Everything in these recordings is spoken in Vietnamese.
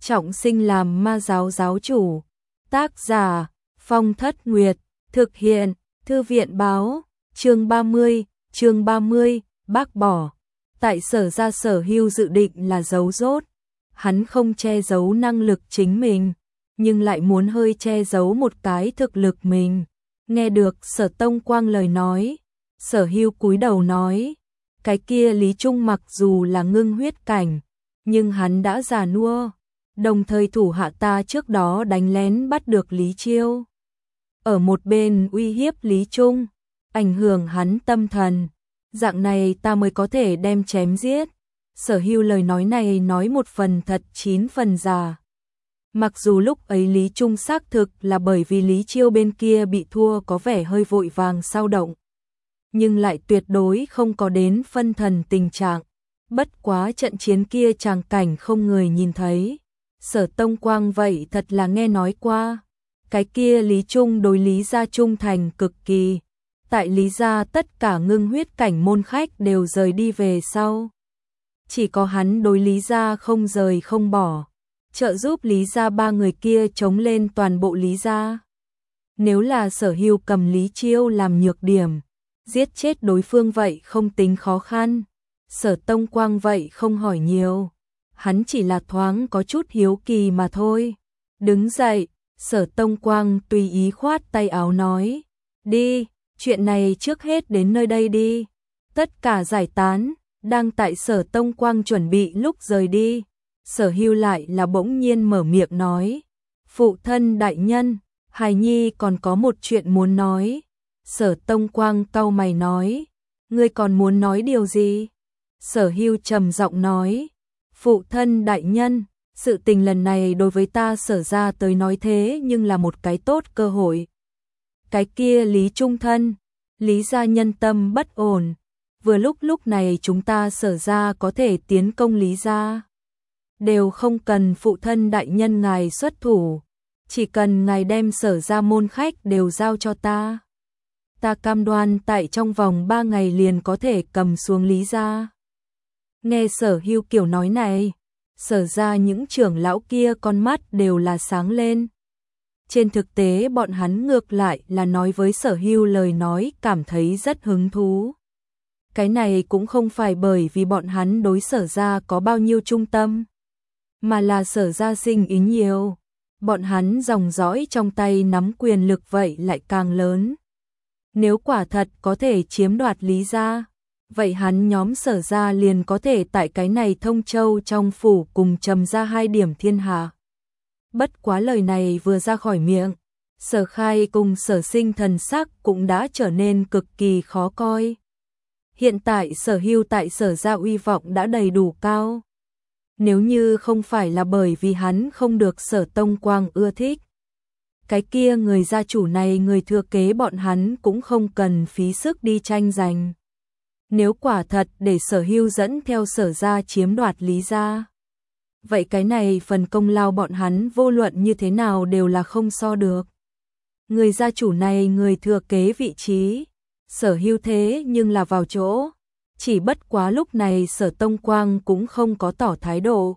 trọng sinh làm ma giáo giáo chủ. Tác giả Phong Thất Nguyệt, thực hiện Thư viện báo. Chương 30, bác bỏ. Tại Sở ra Sở Hưu dự định là giấu rốt. Hắn không che giấu năng lực chính mình, nhưng lại muốn hơi che giấu một cái thực lực mình. Nghe được Sở Tông Quang lời nói, Sở Hưu cúi đầu nói, cái kia Lý Trung mặc dù là ngưng huyết cảnh, nhưng hắn đã già nua, đồng thời thủ hạ ta trước đó đánh lén bắt được Lý Chiêu. Ở một bên uy hiếp Lý Trung, ảnh hưởng hắn tâm thần, dạng này ta mới có thể đem chém giết. Sở Hưu lời nói này nói một phần thật 9 phần giả. Mặc dù lúc ấy Lý Trung xác thực là bởi vì Lý Chiêu bên kia bị thua có vẻ hơi vội vàng sao động, nhưng lại tuyệt đối không có đến phân thần tình trạng. Bất quá trận chiến kia tràng cảnh không người nhìn thấy. Sở Tông Quang vậy thật là nghe nói qua. Cái kia Lý Trung đối Lý gia trung thành cực kỳ. Tại Lý gia tất cả ngưng huyết cảnh môn khách đều rời đi về sau. Chỉ có hắn đối Lý gia không rời không bỏ, trợ giúp Lý gia 3 người kia chống lên toàn bộ Lý gia. Nếu là Sở Hưu cầm Lý Chiêu làm nhược điểm, giết chết đối phương vậy không tính khó khăn. Sở Tông Quang vậy không hỏi nhiều, hắn chỉ là thoáng có chút hiếu kỳ mà thôi. Đứng dậy, Sở Tông Quang tùy ý khoát tay áo nói, đi, chuyện này trước hết đến nơi đây đi. Tất cả giải tán. Đang tại Sở Tông Quang chuẩn bị lúc rời đi, Sở Hưu lại là bỗng nhiên mở miệng nói, phụ thân đại nhân, hài nhi còn có một chuyện muốn nói. Sở Tông Quang cau mày nói, ngươi còn muốn nói điều gì? Sở Hưu trầm giọng nói, phụ thân đại nhân, sự tình lần này đối với ta Sở ra tới nói thế nhưng là một cái tốt cơ hội. Cái kia Lý Trung thân, Lý gia nhân tâm bất ổn, vừa lúc này chúng ta Sở ra có thể tiến công Lý gia. Đều không cần phụ thân đại nhân ngài xuất thủ, chỉ cần ngài đem Sở ra môn khách đều giao cho ta. Ta cam đoan tại trong vòng 3 ngày liền có thể cầm xuống Lý gia. Nghe Sở Hưu kiểu nói này, Sở ra những trưởng lão kia con mắt đều là sáng lên. Trên thực tế bọn hắn ngược lại là nói với Sở Hưu lời nói cảm thấy rất hứng thú. Cái này cũng không phải bởi vì bọn hắn đối Sở ra có bao nhiêu trung tâm, mà là Sở ra sinh ý nhiều, bọn hắn dòng dõi trong tay nắm quyền lực vậy lại càng lớn. Nếu quả thật có thể chiếm đoạt Lý gia, vậy hắn nhóm Sở ra liền có thể tại cái này Thông Châu trong phủ cùng trầm ra 2 điểm thiên hạ. Bất quá lời này vừa ra khỏi miệng, Sở Khai cùng Sở Sinh thần sắc cũng đã trở nên cực kỳ khó coi. Hiện tại Sở Hưu tại Sở ra uy vọng đã đầy đủ cao. Nếu như không phải là bởi vì hắn không được Sở Tông Quang ưa thích, cái kia người gia chủ này người thừa kế bọn hắn cũng không cần phí sức đi tranh giành. Nếu quả thật để Sở Hưu dẫn theo Sở ra chiếm đoạt Lý gia, vậy cái này phần công lao bọn hắn vô luận như thế nào đều là không so được. Người gia chủ này người thừa kế vị trí, Sở Hưu thế nhưng là vào chỗ, chỉ bất quá lúc này Sở Tông Quang cũng không có tỏ thái độ.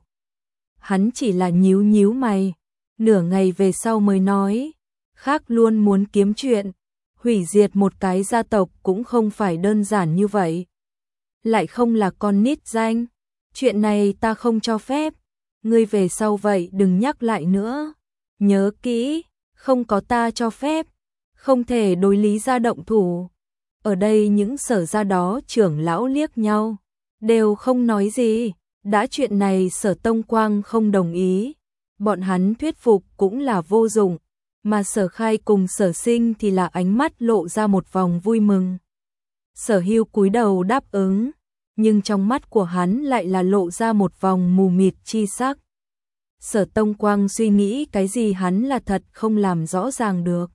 Hắn chỉ là nhíu mày, nửa ngày về sau mới nói, khác luôn muốn kiếm chuyện, hủy diệt một cái gia tộc cũng không phải đơn giản như vậy. Lại không là con nít danh, chuyện này ta không cho phép, ngươi về sau vậy đừng nhắc lại nữa. Nhớ kỹ, không có ta cho phép, không thể đối Lý gia động thủ. Ở đây những Sở gia đó trưởng lão liếc nhau, đều không nói gì, đã chuyện này Sở Tông Quang không đồng ý, bọn hắn thuyết phục cũng là vô dụng, mà Sở Khai cùng Sở Sinh thì là ánh mắt lộ ra một vòng vui mừng. Sở Hưu cúi đầu đáp ứng, nhưng trong mắt của hắn lại là lộ ra một vòng mù mịt chi sắc. Sở Tông Quang suy nghĩ cái gì hắn là thật không làm rõ ràng được.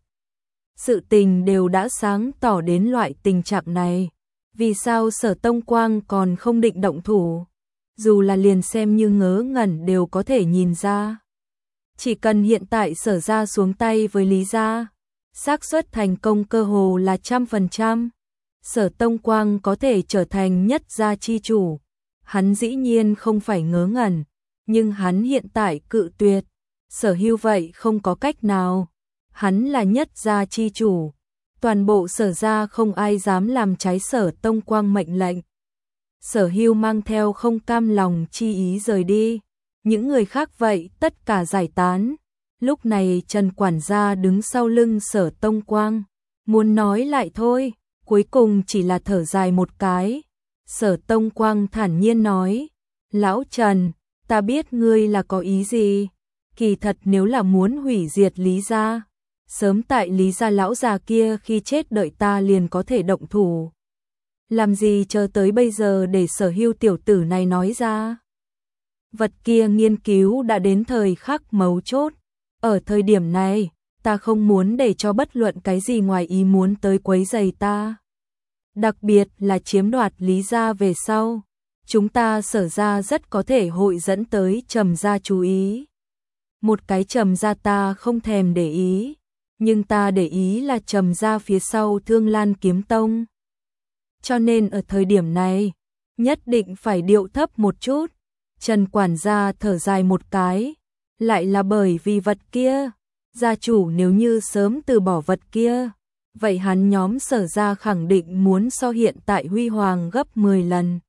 Sự tình đều đã sáng tỏ đến loại tình trạng này, vì sao Sở Tông Quang còn không định động thủ? Dù là liền xem như ngớ ngẩn đều có thể nhìn ra. Chỉ cần hiện tại Sở ra xuống tay với Lý gia, xác suất thành công cơ hồ là 100%. Sở Tông Quang có thể trở thành nhất gia chi chủ. Hắn dĩ nhiên không phải ngớ ngẩn, nhưng hắn hiện tại cự tuyệt. Sở Hưu vậy không có cách nào. Hắn là nhất gia chi chủ. Toàn bộ Sở gia không ai dám làm trái Sở Tông Quang mệnh lệnh. Sở Hưu mang theo không cam lòng chi ý rời đi. Những người khác vậy tất cả giải tán. Lúc này Trần quản gia đứng sau lưng Sở Tông Quang. Muốn nói lại thôi, cuối cùng chỉ là thở dài một cái. Sở Tông Quang thản nhiên nói, Lão Trần, ta biết ngươi là có ý gì. Kỳ thật nếu là muốn hủy diệt Lý gia, sớm tại Lý gia lão già kia khi chết đợi ta liền có thể động thủ. Làm gì chờ tới bây giờ để Sở Hưu tiểu tử này nói ra. Vật kia nghiên cứu đã đến thời khắc mấu chốt. Ở thời điểm này, ta không muốn để cho bất luận cái gì ngoài ý muốn tới quấy rầy ta. Đặc biệt là chiếm đoạt Lý gia về sau. Chúng ta Sở gia rất có thể hội dẫn tới Trầm gia chú ý. Một cái Trầm gia ta không thèm để ý. Nhưng ta để ý là Trầm gia phía sau Thương Lan Kiếm Tông. Cho nên ở thời điểm này, nhất định phải điệu thấp một chút. Trần quản gia thở dài một cái. Lại là bởi vì vật kia. Gia chủ nếu như sớm từ bỏ vật kia, vậy hắn nhóm Sở gia khẳng định muốn so hiện tại huy hoàng gấp 10 lần.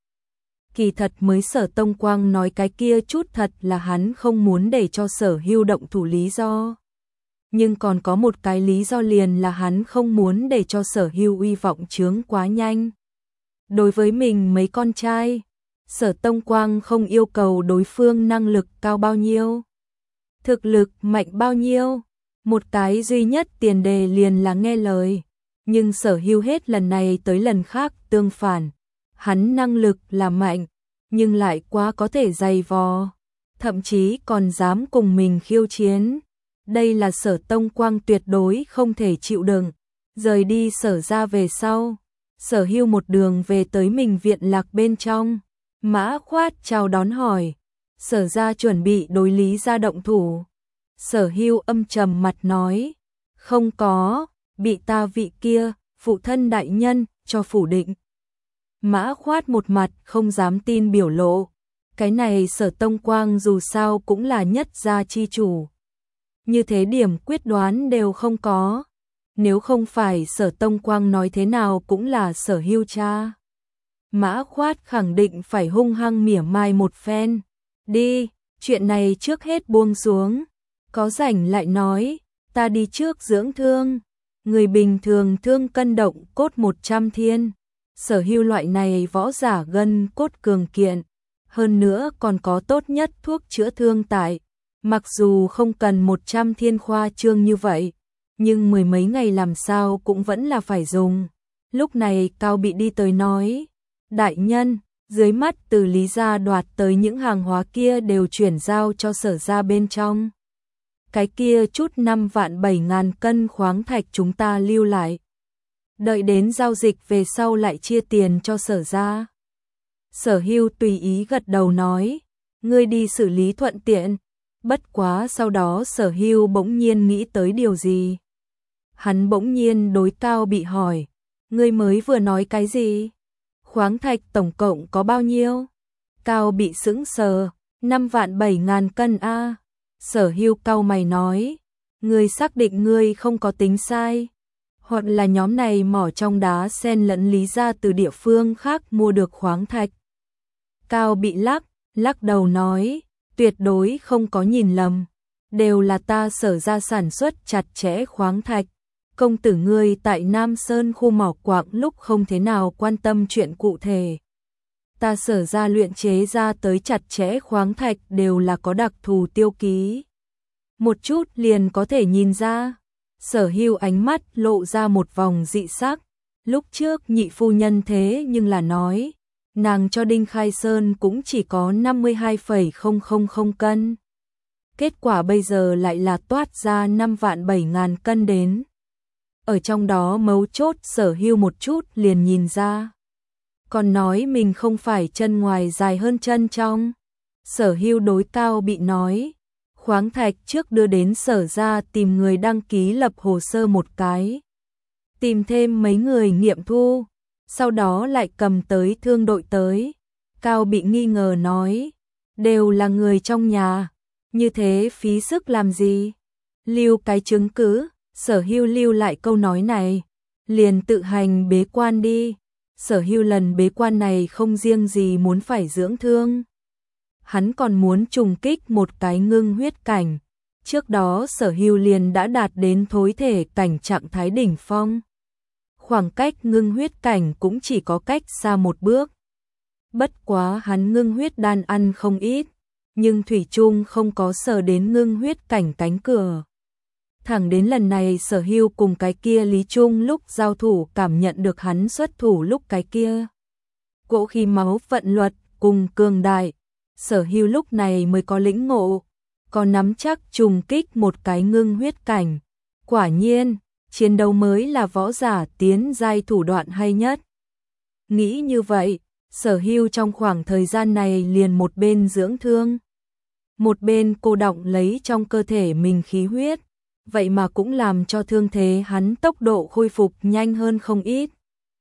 Kỳ thật mới Sở Tông Quang nói cái kia chút thật là hắn không muốn để cho Sở Hưu động thủ lý do. Nhưng còn có một cái lý do liền là hắn không muốn để cho Sở Hưu uy vọng chướng quá nhanh. Đối với mình mấy con trai, Sở Tông Quang không yêu cầu đối phương năng lực cao bao nhiêu, thực lực mạnh bao nhiêu. Một cái duy nhất tiền đề liền là nghe lời. Nhưng Sở Hưu hết lần này tới lần khác tương phản. Hắn năng lực là mạnh, nhưng lại quá có thể dày vò. Thậm chí còn dám cùng mình khiêu chiến. Đây là Sở Tông Quang tuyệt đối không thể chịu đựng. Rời đi Sở gia về sau, Sở Hưu một đường về tới mình viện lạc bên trong. Mã Khoát chào đón hỏi, Sở gia chuẩn bị đối Lý gia động thủ. Sở Hưu âm trầm mặt nói, không có, bị ta vị kia, phụ thân đại nhân, cho phủ định. Mã Khoát một mặt không dám tin biểu lộ. Cái này Sở Tông Quang dù sao cũng là nhất gia chi chủ. Như thế điểm quyết đoán đều không có. Nếu không phải Sở Tông Quang nói thế nào cũng là Sở Hưu cha. Mã Khoát khẳng định phải hung hăng mỉa mai một phen. Đi, chuyện này trước hết buông xuống. Có rảnh lại nói, ta đi trước dưỡng thương. Người bình thường thương cân động cốt 100 thiên. Sở Hưu loại này võ giả gân cốt cường kiện. Hơn nữa còn có tốt nhất thuốc chữa thương tại. Mặc dù không cần 100 thiên khoa trương như vậy, nhưng mười mấy ngày làm sao cũng vẫn là phải dùng. Lúc này Cao Bị đi tới nói, đại nhân, dưới mắt từ Lý gia đoạt tới những hàng hóa kia đều chuyển giao cho Sở gia bên trong. Cái kia chút 5 vạn 7 ngàn cân khoáng thạch chúng ta lưu lại. Đợi đến giao dịch về sau lại chia tiền cho Sở gia. Sở Hưu tùy ý gật đầu nói, ngươi đi xử lý thuận tiện. Bất quá sau đó Sở Hưu bỗng nhiên nghĩ tới điều gì. Hắn bỗng nhiên đối Cao Bị hỏi, ngươi mới vừa nói cái gì? Khoáng thạch tổng cộng có bao nhiêu? Cao Bị sững sờ, 5 vạn 7 ngàn cân a. Sở Hưu cau mày nói, ngươi xác định ngươi không có tính sai, hoặc là nhóm này mỏ trong đá sen lẫn Lý gia từ địa phương khác mua được khoáng thạch. Cao Bị lắc đầu nói, tuyệt đối không có nhìn lầm, đều là ta Sở gia sản xuất chặt chẽ khoáng thạch. Công tử ngươi tại Nam Sơn khu mỏ quặng lúc không thế nào quan tâm chuyện cụ thể. Ta Sở gia luyện chế ra tới chặt chẽ khoáng thạch đều là có đặc thù tiêu ký. Một chút liền có thể nhìn ra. Sở Hưu ánh mắt lộ ra một vòng dị sắc. Lúc trước nhị phu nhân thế nhưng là nói, nàng cho Đinh Khai Sơn cũng chỉ có 52,000 cân. Kết quả bây giờ lại là toát ra 5 vạn 7 ngàn cân đến. Ở trong đó mấu chốt Sở Hưu một chút liền nhìn ra. Còn nói mình không phải chân ngoài dài hơn chân trong. Sở Hưu đối Cao Bị nói, khoáng thạch trước đưa đến Sở gia tìm người đăng ký lập hồ sơ một cái. Tìm thêm mấy người nghiệm thu, sau đó lại cầm tới thương đội tới. Cao Bị nghi ngờ nói, đều là người trong nhà, như thế phí sức làm gì? Lưu cái chứng cứ, Sở Hưu lưu lại câu nói này, liền tự hành bế quan đi. Sở Hưu lần bế quan này không riêng gì muốn phải dưỡng thương, hắn còn muốn trùng kích một cái ngưng huyết cảnh. Trước đó Sở Hưu liền đã đạt đến thối thể cảnh trạng thái đỉnh phong. Khoảng cách ngưng huyết cảnh cũng chỉ có cách xa một bước. Bất quá hắn ngưng huyết đan ăn không ít, nhưng thủy chung không có sờ đến ngưng huyết cảnh cánh cửa. Thẳng đến lần này Sở Hưu cùng cái kia Lý Trung lúc giao thủ cảm nhận được hắn xuất thủ lúc cái kia cỗ khí máu vận luật cùng cường đại, Sở Hưu lúc này mới có lĩnh ngộ, có nắm chắc trùng kích một cái ngưng huyết cảnh. Quả nhiên, chiến đấu mới là võ giả tiến giai thủ đoạn hay nhất. Nghĩ như vậy, Sở Hưu trong khoảng thời gian này liền một bên dưỡng thương, một bên cô đọng lấy trong cơ thể mình khí huyết, vậy mà cũng làm cho thương thế hắn tốc độ khôi phục nhanh hơn không ít.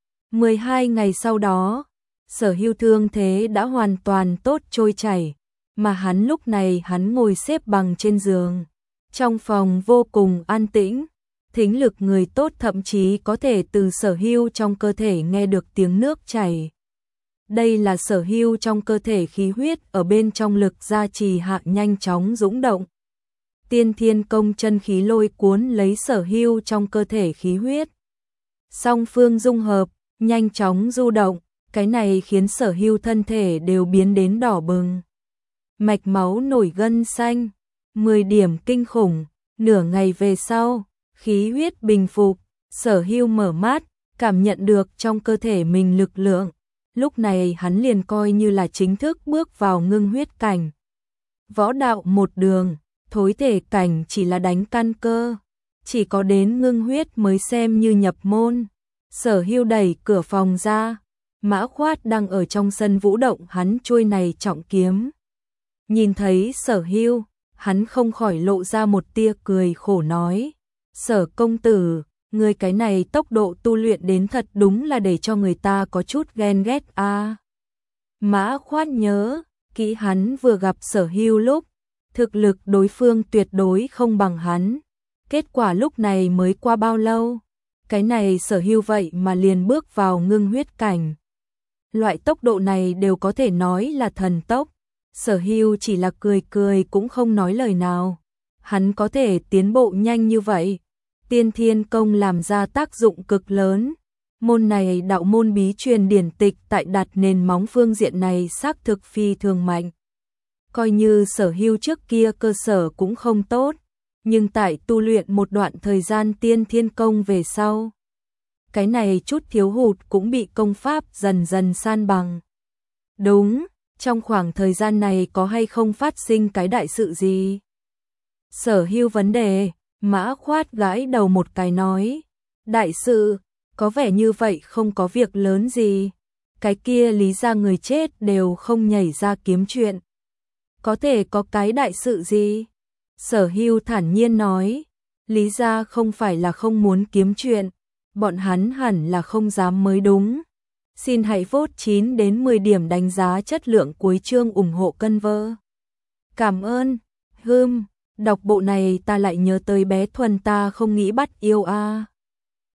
12 ngày sau đó, Sở Hưu thương thế đã hoàn toàn tốt trôi chảy, mà hắn lúc này hắn ngồi xếp bằng trên giường. Trong phòng vô cùng an tĩnh, thính lực người tốt thậm chí có thể từ Sở Hưu trong cơ thể nghe được tiếng nước chảy. Đây là Sở Hưu trong cơ thể khí huyết ở bên trong lực gia trì hạ nhanh chóng dũng động. Tiên Thiên Công chân khí lôi cuốn lấy Sở Hưu trong cơ thể khí huyết. Song phương dung hợp, nhanh chóng du động, cái này khiến Sở Hưu thân thể đều biến đến đỏ bừng. Mạch máu nổi gân xanh, 10 điểm kinh khủng, nửa ngày về sau, khí huyết bình phục, Sở Hưu mở mắt, cảm nhận được trong cơ thể mình lực lượng. Lúc này hắn liền coi như là chính thức bước vào ngưng huyết cảnh. Võ đạo một đường, thối thể cảnh chỉ là đánh căn cơ, chỉ có đến ngưng huyết mới xem như nhập môn. Sở Hưu đẩy cửa phòng ra, Mã Khoát đang ở trong sân vũ động hắn chuôi này trọng kiếm. Nhìn thấy Sở Hưu, hắn không khỏi lộ ra một tia cười khổ nói: Sở công tử, người cái này tốc độ tu luyện đến thật đúng là để cho người ta có chút ghen ghét a. Mã Khoát nhớ kỹ hắn vừa gặp Sở Hưu lúc, thực lực đối phương tuyệt đối không bằng hắn. Kết quả lúc này mới qua bao lâu, cái này Sở Hưu vậy mà liền bước vào ngưng huyết cảnh. Loại tốc độ này đều có thể nói là thần tốc. Sở Hưu chỉ là cười cười cũng không nói lời nào. Hắn có thể tiến bộ nhanh như vậy, Tiên Thiên Công làm ra tác dụng cực lớn. Môn này đạo môn bí truyền điển tịch tại đặt nền móng phương diện này xác thực phi thường mạnh. Coi như Sở Hưu trước kia cơ sở cũng không tốt, nhưng tại tu luyện một đoạn thời gian Tiên Thiên Công về sau, cái này chút thiếu hụt cũng bị công pháp dần dần san bằng. Đúng, trong khoảng thời gian này có hay không phát sinh cái đại sự gì? Sở Hưu vấn đề, Mã Khoát gãi đầu một cái nói: đại sự, có vẻ như vậy không có việc lớn gì. Cái kia Lý gia người chết đều không nhảy ra kiếm chuyện. Có thể có cái đại sự gì? Sở Hưu thản nhiên nói: Lý gia không phải là không muốn kiếm chuyện, bọn hắn hẳn là không dám mới đúng. Xin hãy vote 9 đến 10 điểm đánh giá chất lượng cuối chương ủng hộ cân vơ. Cảm ơn. Đọc bộ này ta lại nhớ tới bé Thuần ta không nghĩ bắt yêu a.